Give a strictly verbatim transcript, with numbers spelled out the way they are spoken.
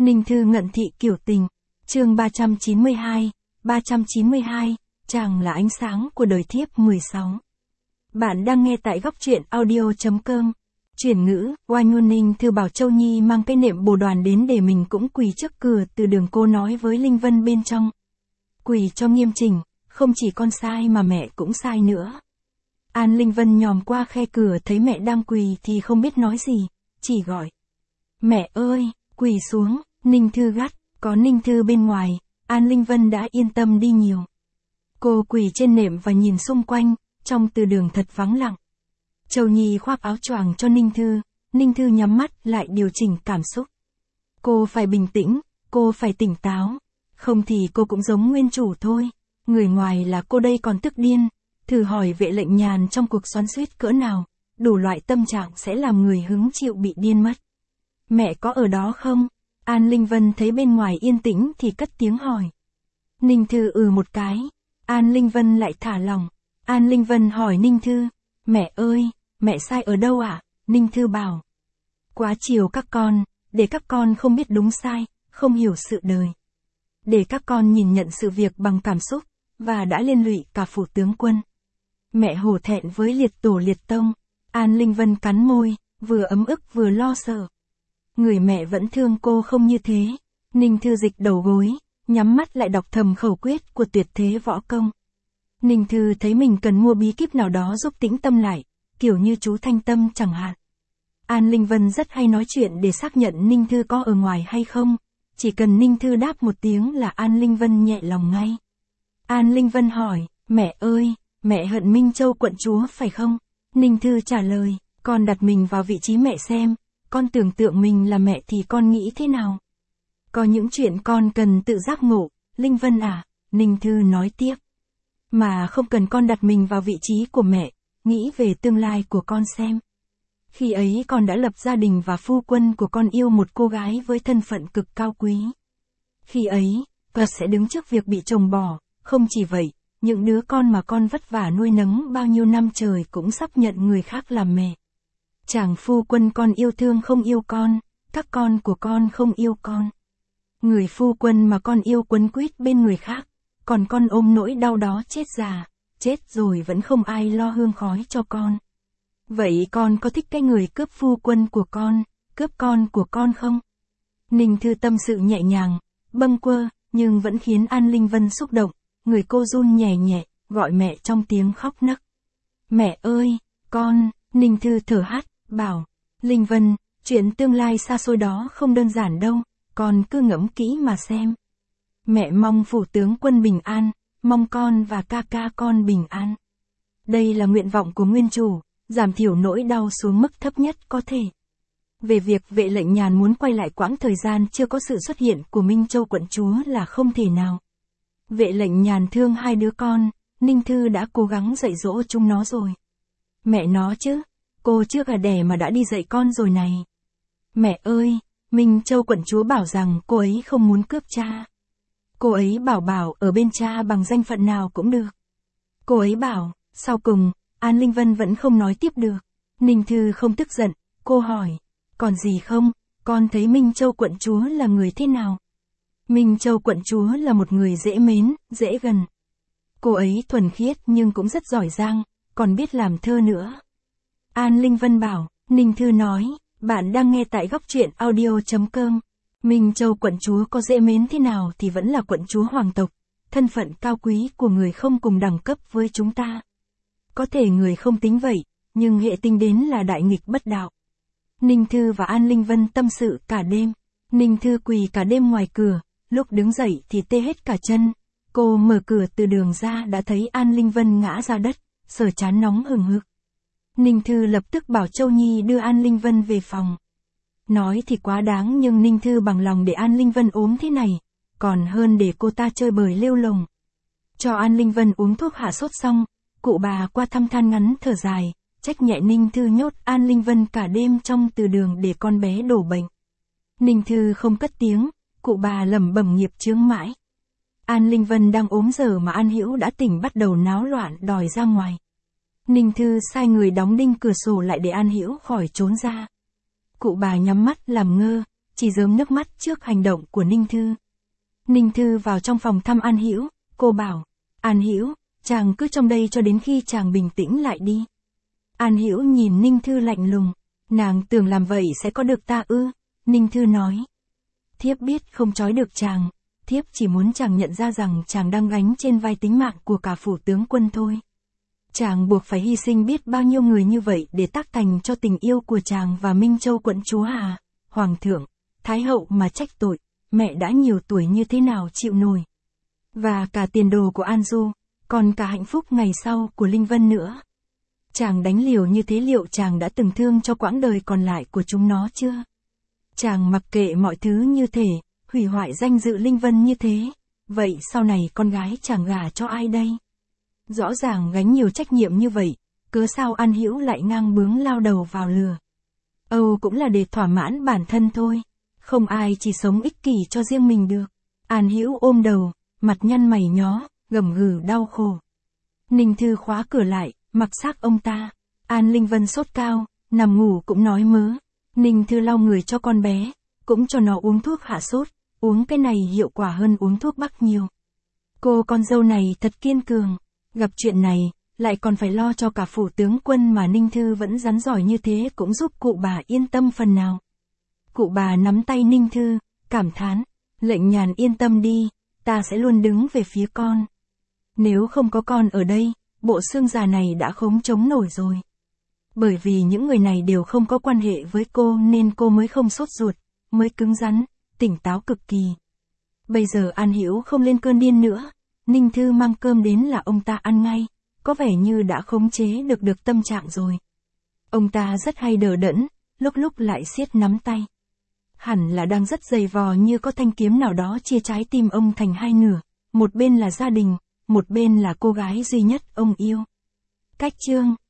Ninh Thư ngận thị kiểu tình. Chương ba trăm chín mươi hai, ba trăm chín mươi hai, chàng là ánh sáng của đời thiếp mười sáu. Bạn đang nghe tại góc truyện audio.com. Chuyển ngữ, oai ngôn Ninh Thư bảo Châu Nhi mang cái nệm bồ đoàn đến để mình cũng quỳ trước cửa. Từ đường cô nói với Linh Vân bên trong. Quỳ cho nghiêm chỉnh, không chỉ con sai mà mẹ cũng sai nữa. An Linh Vân nhòm qua khe cửa thấy mẹ đang quỳ thì không biết nói gì, chỉ gọi. Mẹ ơi, quỳ xuống. Ninh Thư gắt, có Ninh Thư bên ngoài, An Linh Vân đã yên tâm đi nhiều. Cô quỳ trên nệm và nhìn xung quanh, trong từ đường thật vắng lặng. Châu Nhi khoác áo choàng cho Ninh Thư, Ninh Thư nhắm mắt lại điều chỉnh cảm xúc. Cô phải bình tĩnh, cô phải tỉnh táo, không thì cô cũng giống nguyên chủ thôi. Người ngoài là cô đây còn tức điên, thử hỏi Vệ Lệnh Nhàn trong cuộc xoắn xuýt cỡ nào, đủ loại tâm trạng sẽ làm người hứng chịu bị điên mất. Mẹ có ở đó không? An Linh Vân thấy bên ngoài yên tĩnh thì cất tiếng hỏi. Ninh Thư ừ một cái, An Linh Vân lại thả lỏng. An Linh Vân hỏi Ninh Thư, mẹ ơi, mẹ sai ở đâu ạ? À? Ninh Thư bảo. Quá chiều các con, để các con không biết đúng sai, không hiểu sự đời. Để các con nhìn nhận sự việc bằng cảm xúc, và đã liên lụy cả phủ tướng quân. Mẹ hổ thẹn với liệt tổ liệt tông. An Linh Vân cắn môi, vừa ấm ức vừa lo sợ. Người mẹ vẫn thương cô không như thế. Ninh Thư dịch đầu gối, nhắm mắt lại đọc thầm khẩu quyết của tuyệt thế võ công. Ninh Thư thấy mình cần mua bí kíp nào đó giúp tĩnh tâm lại, kiểu như chú Thanh Tâm chẳng hạn. An Linh Vân rất hay nói chuyện để xác nhận Ninh Thư có ở ngoài hay không. Chỉ cần Ninh Thư đáp một tiếng là An Linh Vân nhẹ lòng ngay. An Linh Vân hỏi, mẹ ơi, mẹ hận Minh Châu quận chúa phải không? Ninh Thư trả lời, con đặt mình vào vị trí mẹ xem, con tưởng tượng mình là mẹ thì con nghĩ thế nào? Có những chuyện con cần tự giác ngộ, Linh Vân à, Ninh Thư nói tiếp. Mà không cần con đặt mình vào vị trí của mẹ, nghĩ về tương lai của con xem. Khi ấy con đã lập gia đình và phu quân của con yêu một cô gái với thân phận cực cao quý. Khi ấy, con sẽ đứng trước việc bị chồng bỏ, không chỉ vậy, những đứa con mà con vất vả nuôi nấng bao nhiêu năm trời cũng sắp nhận người khác làm mẹ. Chàng phu quân con yêu thương không yêu con, các con của con không yêu con. Người phu quân mà con yêu quấn quýt bên người khác, còn con ôm nỗi đau đó chết già, chết rồi vẫn không ai lo hương khói cho con. Vậy con có thích cái người cướp phu quân của con, cướp con của con không? Ninh Thư tâm sự nhẹ nhàng, bâng quơ, nhưng vẫn khiến An Linh Vân xúc động, người cô run nhẹ nhẹ, gọi mẹ trong tiếng khóc nấc. Mẹ ơi, con, Ninh Thư thở hắt, bảo, Linh Vân, chuyện tương lai xa xôi đó không đơn giản đâu, con cứ ngẫm kỹ mà xem. Mẹ mong phủ tướng quân bình an, mong con và ca ca con bình an. Đây là nguyện vọng của nguyên chủ, giảm thiểu nỗi đau xuống mức thấp nhất có thể. Về việc Vệ Lệnh Nhàn muốn quay lại quãng thời gian chưa có sự xuất hiện của Minh Châu quận chúa là không thể nào. Vệ Lệnh Nhàn thương hai đứa con, Ninh Thư đã cố gắng dạy dỗ chúng nó rồi. Mẹ nó chứ, cô chưa gà đẻ mà đã đi dạy con rồi này. Mẹ ơi, Minh Châu quận chúa bảo rằng cô ấy không muốn cướp cha. Cô ấy bảo bảo ở bên cha bằng danh phận nào cũng được. Cô ấy bảo, sau cùng, An Linh Vân vẫn không nói tiếp được. Ninh Thư không tức giận, cô hỏi, còn gì không, con thấy Minh Châu quận chúa là người thế nào? Minh Châu quận chúa là một người dễ mến, dễ gần. Cô ấy thuần khiết nhưng cũng rất giỏi giang, còn biết làm thơ nữa. An Linh Vân bảo, Ninh Thư nói, bạn đang nghe tại góc truyện audio.com. Minh Châu quận chúa có dễ mến thế nào thì vẫn là quận chúa hoàng tộc, thân phận cao quý của người không cùng đẳng cấp với chúng ta. Có thể người không tính vậy, nhưng hệ tính đến là đại nghịch bất đạo. Ninh Thư và An Linh Vân tâm sự cả đêm. Ninh Thư quỳ cả đêm ngoài cửa, lúc đứng dậy thì tê hết cả chân. Cô mở cửa từ đường ra đã thấy An Linh Vân ngã ra đất, sờ trán nóng hừng hực. Ninh Thư lập tức bảo Châu Nhi đưa An Linh Vân về phòng. Nói thì quá đáng nhưng Ninh Thư bằng lòng để An Linh Vân ốm thế này, còn hơn để cô ta chơi bời lêu lồng. Cho An Linh Vân uống thuốc hạ sốt xong, cụ bà qua thăm than ngắn thở dài, trách nhẹ Ninh Thư nhốt An Linh Vân cả đêm trong từ đường để con bé đổ bệnh. Ninh Thư không cất tiếng, cụ bà lẩm bẩm nghiệp chướng mãi. An Linh Vân đang ốm giờ mà An Hữu đã tỉnh bắt đầu náo loạn đòi ra ngoài. Ninh Thư sai người đóng đinh cửa sổ lại để An Hữu khỏi trốn ra. Cụ bà nhắm mắt làm ngơ, chỉ rớm nước mắt trước hành động của Ninh Thư. Ninh Thư vào trong phòng thăm An Hữu, cô bảo, An Hữu, chàng cứ trong đây cho đến khi chàng bình tĩnh lại đi. An Hữu nhìn Ninh Thư lạnh lùng, nàng tưởng làm vậy sẽ có được ta ư? Ninh Thư nói, thiếp biết không trói được chàng, thiếp chỉ muốn chàng nhận ra rằng chàng đang gánh trên vai tính mạng của cả phủ tướng quân thôi. Chàng buộc phải hy sinh biết bao nhiêu người như vậy để tác thành cho tình yêu của chàng và Minh Châu quận chúa à, Hoàng thượng, Thái hậu mà trách tội, mẹ đã nhiều tuổi như thế nào chịu nổi. Và cả tiền đồ của An Du, còn cả hạnh phúc ngày sau của Linh Vân nữa. Chàng đánh liều như thế liệu chàng đã từng thương cho quãng đời còn lại của chúng nó chưa? Chàng mặc kệ mọi thứ như thể, hủy hoại danh dự Linh Vân như thế, vậy sau này con gái chàng gả cho ai đây? Rõ ràng gánh nhiều trách nhiệm như vậy, cớ sao An Hữu lại ngang bướng lao đầu vào lừa? Âu cũng là để thỏa mãn bản thân thôi, không ai chỉ sống ích kỷ cho riêng mình được. An Hữu ôm đầu, mặt nhăn mày nhó, gầm gừ đau khổ. Ninh Thư khóa cửa lại, mặc xác ông ta. An Linh Vân sốt cao, nằm ngủ cũng nói mớ. Ninh Thư lau người cho con bé, cũng cho nó uống thuốc hạ sốt, uống cái này hiệu quả hơn uống thuốc bắc nhiều. Cô con dâu này thật kiên cường, gặp chuyện này, lại còn phải lo cho cả phủ tướng quân mà Ninh Thư vẫn rắn giỏi như thế cũng giúp cụ bà yên tâm phần nào. Cụ bà nắm tay Ninh Thư, cảm thán, Lệnh Nhàn yên tâm đi, ta sẽ luôn đứng về phía con. Nếu không có con ở đây, bộ xương già này đã không chống nổi rồi. Bởi vì những người này đều không có quan hệ với cô nên cô mới không sốt ruột, mới cứng rắn, tỉnh táo cực kỳ. Bây giờ An Hữu không lên cơn điên nữa, Ninh Thư mang cơm đến là ông ta ăn ngay, có vẻ như đã khống chế được được tâm trạng rồi. Ông ta rất hay đờ đẫn, lúc lúc lại siết nắm tay. Hẳn là đang rất dày vò như có thanh kiếm nào đó chia trái tim ông thành hai nửa, một bên là gia đình, một bên là cô gái duy nhất ông yêu. Cách chương